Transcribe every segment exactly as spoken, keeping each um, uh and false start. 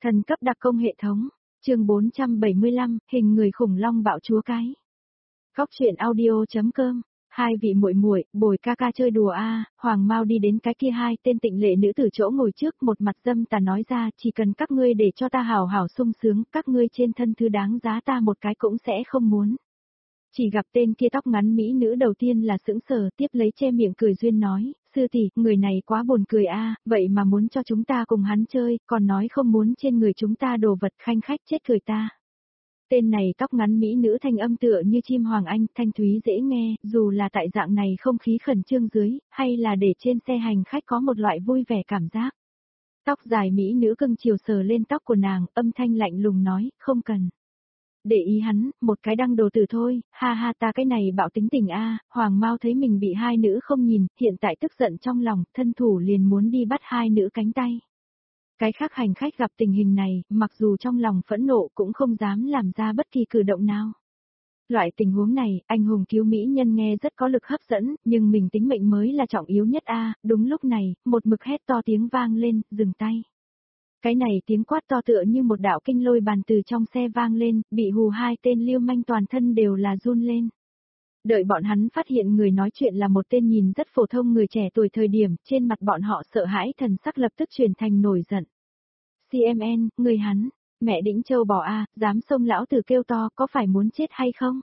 Thần cấp đặc công hệ thống, chương bốn trăm bảy mươi lăm, hình người khủng long bạo chúa cái. Góc truyện audio.com, hai vị muội muội, bồi ca ca chơi đùa a. Hoàng Mao đi đến cái kia hai tên tịnh lệ nữ tử chỗ ngồi trước, một mặt dâm tà nói ra, chỉ cần các ngươi để cho ta hảo hảo sung sướng, các ngươi trên thân thứ đáng giá ta một cái cũng sẽ không muốn. Chỉ gặp tên kia tóc ngắn mỹ nữ đầu tiên là sững sờ, tiếp lấy che miệng cười duyên nói, sư tỷ, người này quá buồn cười a, vậy mà muốn cho chúng ta cùng hắn chơi, còn nói không muốn trên người chúng ta đồ vật, khanh khách chết cười ta. Tên này tóc ngắn mỹ nữ thanh âm tựa như chim hoàng anh, thanh thúy dễ nghe, dù là tại dạng này không khí khẩn trương dưới, hay là để trên xe hành khách có một loại vui vẻ cảm giác. Tóc dài mỹ nữ cưng chiều sờ lên tóc của nàng, âm thanh lạnh lùng nói, không cần. Để ý hắn, một cái đăng đồ tử thôi, ha ha ta cái này bạo tính tình a. Hoàng Mao thấy mình bị hai nữ không nhìn, hiện tại tức giận trong lòng, thân thủ liền muốn đi bắt hai nữ cánh tay. Cái khác hành khách gặp tình hình này, mặc dù trong lòng phẫn nộ cũng không dám làm ra bất kỳ cử động nào. Loại tình huống này, anh hùng cứu mỹ nhân nghe rất có lực hấp dẫn, nhưng mình tính mệnh mới là trọng yếu nhất a. Đúng lúc này, một mực hét to tiếng vang lên, dừng tay. Cái này tiếng quát to tựa như một đạo kinh lôi bàn từ trong xe vang lên, bị hù hai tên lưu manh toàn thân đều là run lên. Đợi bọn hắn phát hiện người nói chuyện là một tên nhìn rất phổ thông người trẻ tuổi thời điểm, trên mặt bọn họ sợ hãi thần sắc lập tức chuyển thành nổi giận. xê em en, người hắn, mẹ đĩnh châu bò a, dám xông lão tử kêu to, có phải muốn chết hay không?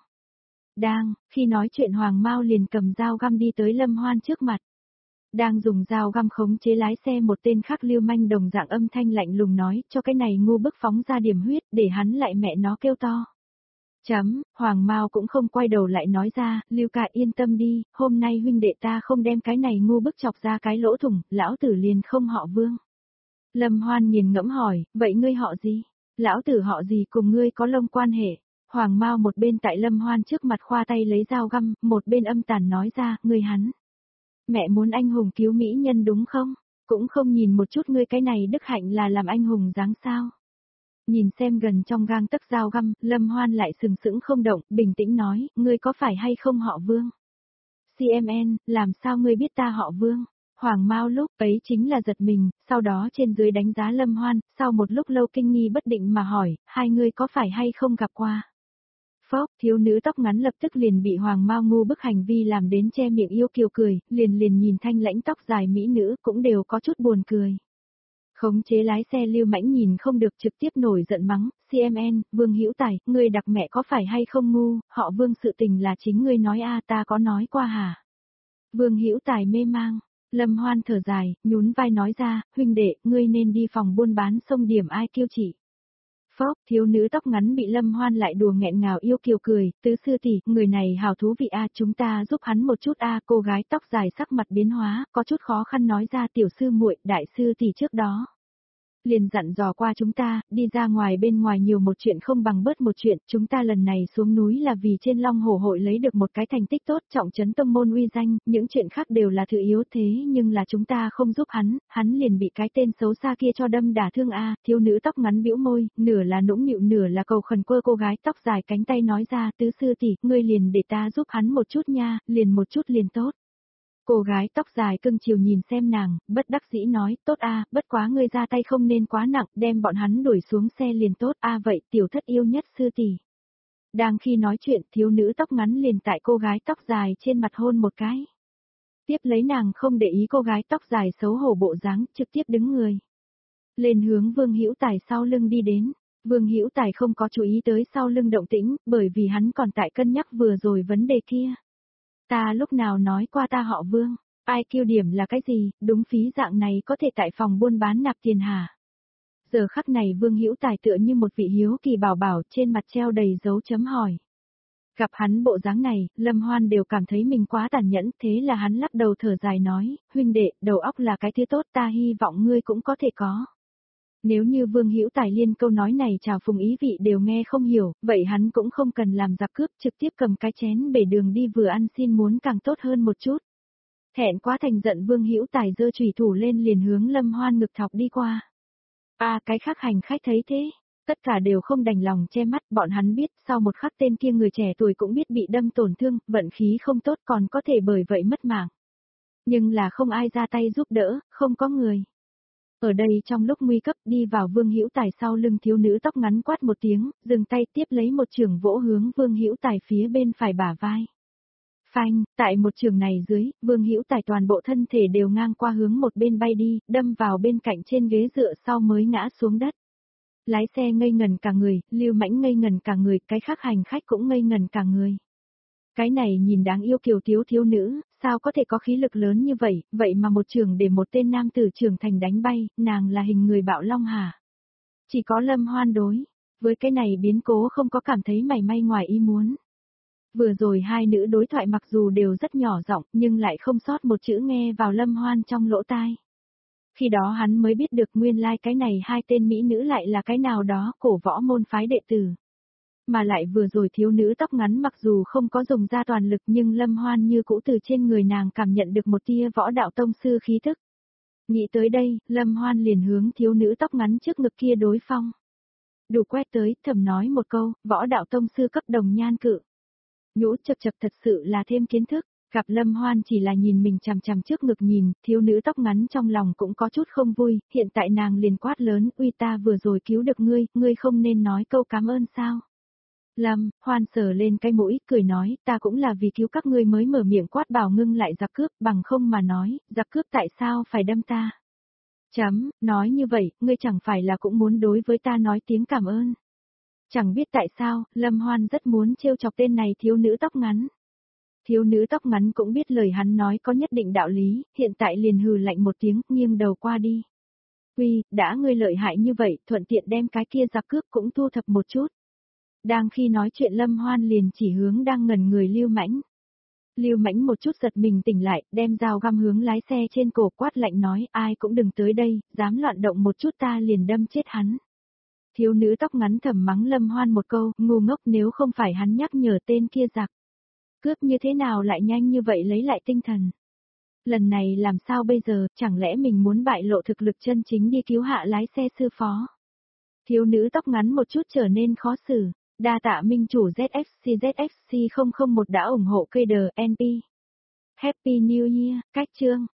Đang, khi nói chuyện Hoàng Mao liền cầm dao găm đi tới Lâm Hoan trước mặt. Đang dùng dao găm khống chế lái xe một tên khác lưu manh đồng dạng âm thanh lạnh lùng nói, cho cái này ngu bức phóng ra điểm huyết, để hắn lại mẹ nó kêu to. Chấm, Hoàng Mao cũng không quay đầu lại nói ra, Lưu ca yên tâm đi, hôm nay huynh đệ ta không đem cái này ngu bức chọc ra cái lỗ thủng, lão tử liền không họ Vương. Lâm Hoan nghiền ngẫm hỏi, vậy ngươi họ gì? Lão tử họ gì cùng ngươi có lông quan hệ? Hoàng Mao một bên tại Lâm Hoan trước mặt khoa tay lấy dao găm, một bên âm tàn nói ra, ngươi hắn. Mẹ muốn anh hùng cứu mỹ nhân đúng không? Cũng không nhìn một chút ngươi cái này đức hạnh là làm anh hùng dáng sao? Nhìn xem gần trong gang tấc dao găm, Lâm Hoan lại sừng sững không động, bình tĩnh nói, ngươi có phải hay không họ Vương? xê em en, làm sao ngươi biết ta họ Vương? Hoàng Mao lúc ấy chính là giật mình, sau đó trên dưới đánh giá Lâm Hoan, sau một lúc lâu kinh nghi bất định mà hỏi, hai ngươi có phải hay không gặp qua? Phốc, thiếu nữ tóc ngắn lập tức liền bị Hoàng Mao ngu bức hành vi làm đến che miệng yêu kiều cười, liền liền nhìn thanh lãnh tóc dài mỹ nữ cũng đều có chút buồn cười. Khống chế lái xe lưu mãnh nhìn không được trực tiếp nổi giận mắng, xê em en, Vương Hữu Tài, ngươi đặc mẹ có phải hay không ngu, họ Vương sự tình là chính ngươi nói a, ta có nói qua hả? Vương Hữu Tài mê mang, Lâm Hoan thở dài, nhún vai nói ra, huynh đệ, ngươi nên đi phòng buôn bán xông điểm ai kiêu chỉ. Phốc, thiếu nữ tóc ngắn bị Lâm Hoan lại đùa nghẹn ngào yêu kiều cười, tứ sư tỷ, người này hào thú vị a, chúng ta giúp hắn một chút a. Cô gái tóc dài sắc mặt biến hóa, có chút khó khăn nói ra, tiểu sư muội, đại sư tỷ trước đó liền dặn dò qua chúng ta, đi ra ngoài bên ngoài nhiều một chuyện không bằng bớt một chuyện, chúng ta lần này xuống núi là vì trên Long Hổ hội lấy được một cái thành tích tốt, trọng trấn tông môn uy danh, những chuyện khác đều là thứ yếu thế nhưng là chúng ta không giúp hắn, hắn liền bị cái tên xấu xa kia cho đâm đả thương a. Thiếu nữ tóc ngắn bĩu môi, nửa là nũng nịu nửa là cầu khẩn quơ cô gái tóc dài cánh tay nói ra, tứ sư tỷ, ngươi liền để ta giúp hắn một chút nha, liền một chút liền tốt. Cô gái tóc dài cưng chiều nhìn xem nàng, bất đắc dĩ nói, tốt a, bất quá ngươi ra tay không nên quá nặng, đem bọn hắn đuổi xuống xe liền tốt a. Vậy tiểu thất yêu nhất sư tỷ. Đang khi nói chuyện, thiếu nữ tóc ngắn liền tại cô gái tóc dài trên mặt hôn một cái. Tiếp lấy nàng không để ý cô gái tóc dài xấu hổ bộ dáng, trực tiếp đứng người lên hướng Vương Hữu Tài sau lưng đi đến. Vương Hữu Tài không có chú ý tới sau lưng động tĩnh, bởi vì hắn còn tại cân nhắc vừa rồi vấn đề kia. Ta lúc nào nói qua ta họ Vương, ai kêu điểm là cái gì, đúng phí dạng này có thể tại phòng buôn bán nạp tiền hả? Giờ khắc này Vương Hữu Tài tựa như một vị hiếu kỳ bảo bảo trên mặt treo đầy dấu chấm hỏi. Gặp hắn bộ dáng này, Lâm Hoan đều cảm thấy mình quá tàn nhẫn, thế là hắn lắc đầu thở dài nói, huynh đệ, đầu óc là cái thứ tốt ta hy vọng ngươi cũng có thể có. Nếu như Vương Hữu Tài liên câu nói này chào phùng ý vị đều nghe không hiểu, vậy hắn cũng không cần làm giặc cướp trực tiếp cầm cái chén bể đường đi vừa ăn xin muốn càng tốt hơn một chút. Thẹn quá thành giận Vương Hữu Tài giơ chùy thủ lên liền hướng Lâm Hoan ngực thọc đi qua. A à, cái khác hành khách thấy thế, tất cả đều không đành lòng che mắt, bọn hắn biết sau một khắc tên kia người trẻ tuổi cũng biết bị đâm tổn thương, vận khí không tốt còn có thể bởi vậy mất mạng. Nhưng là không ai ra tay giúp đỡ, không có người. Ở đây trong lúc nguy cấp đi vào Vương Hữu Tài sau lưng thiếu nữ tóc ngắn quát một tiếng, dừng tay tiếp lấy một trường vỗ hướng Vương Hữu Tài phía bên phải bả vai. Phanh, tại một trường này dưới, Vương Hữu Tài toàn bộ thân thể đều ngang qua hướng một bên bay đi, đâm vào bên cạnh trên ghế dựa sau mới ngã xuống đất. Lái xe ngây ngần cả người, Lưu Mãnh ngây ngần cả người, cái khác hành khách cũng ngây ngần cả người. Cái này nhìn đáng yêu kiều thiếu thiếu nữ, sao có thể có khí lực lớn như vậy, vậy mà một trường để một tên nam tử trưởng thành đánh bay, nàng là hình người bạo long hả? Chỉ có Lâm Hoan đối, với cái này biến cố không có cảm thấy mảy may ngoài ý muốn. Vừa rồi hai nữ đối thoại mặc dù đều rất nhỏ giọng nhưng lại không sót một chữ nghe vào Lâm Hoan trong lỗ tai. Khi đó hắn mới biết được nguyên lai like cái này hai tên mỹ nữ lại là cái nào đó cổ võ môn phái đệ tử. Mà lại vừa rồi thiếu nữ tóc ngắn mặc dù không có dùng ra toàn lực nhưng Lâm Hoan như cũ từ trên người nàng cảm nhận được một tia võ đạo tông sư khí thức. Nghĩ tới đây, Lâm Hoan liền hướng thiếu nữ tóc ngắn trước ngực kia đối phong. Đủ quét tới, thầm nói một câu, võ đạo tông sư cấp đồng nhan cự. Nhũ chập chập thật sự là thêm kiến thức, gặp Lâm Hoan chỉ là nhìn mình chằm chằm trước ngực nhìn, thiếu nữ tóc ngắn trong lòng cũng có chút không vui, hiện tại nàng liền quát lớn, uy ta vừa rồi cứu được ngươi, ngươi không nên nói câu cảm ơn sao. Lâm, Hoan sờ lên cái mũi, cười nói, ta cũng là vì cứu các ngươi mới mở miệng quát bảo ngưng lại giặc cướp, bằng không mà nói, giặc cướp tại sao phải đâm ta. Chấm, nói như vậy, ngươi chẳng phải là cũng muốn đối với ta nói tiếng cảm ơn. Chẳng biết tại sao, Lâm Hoan rất muốn trêu chọc tên này thiếu nữ tóc ngắn. Thiếu nữ tóc ngắn cũng biết lời hắn nói có nhất định đạo lý, hiện tại liền hừ lạnh một tiếng, nghiêng đầu qua đi. Uy, đã ngươi lợi hại như vậy, thuận tiện đem cái kia giặc cướp cũng thu thập một chút. Đang khi nói chuyện Lâm Hoan liền chỉ hướng đang ngẩn người Lưu Mãnh. Lưu Mãnh một chút giật mình tỉnh lại, đem dao găm hướng lái xe trên cổ quát lạnh nói, ai cũng đừng tới đây, dám loạn động một chút ta liền đâm chết hắn. Thiếu nữ tóc ngắn thầm mắng Lâm Hoan một câu, ngu ngốc nếu không phải hắn nhắc nhở tên kia giặc. Cướp như thế nào lại nhanh như vậy lấy lại tinh thần. Lần này làm sao bây giờ, chẳng lẽ mình muốn bại lộ thực lực chân chính đi cứu hạ lái xe sư phó. Thiếu nữ tóc ngắn một chút trở nên khó xử. Đa tạ minh chủ Z F C Z F C không không một đã ủng hộ cây đờ en pê. Happy New Year, cách chương.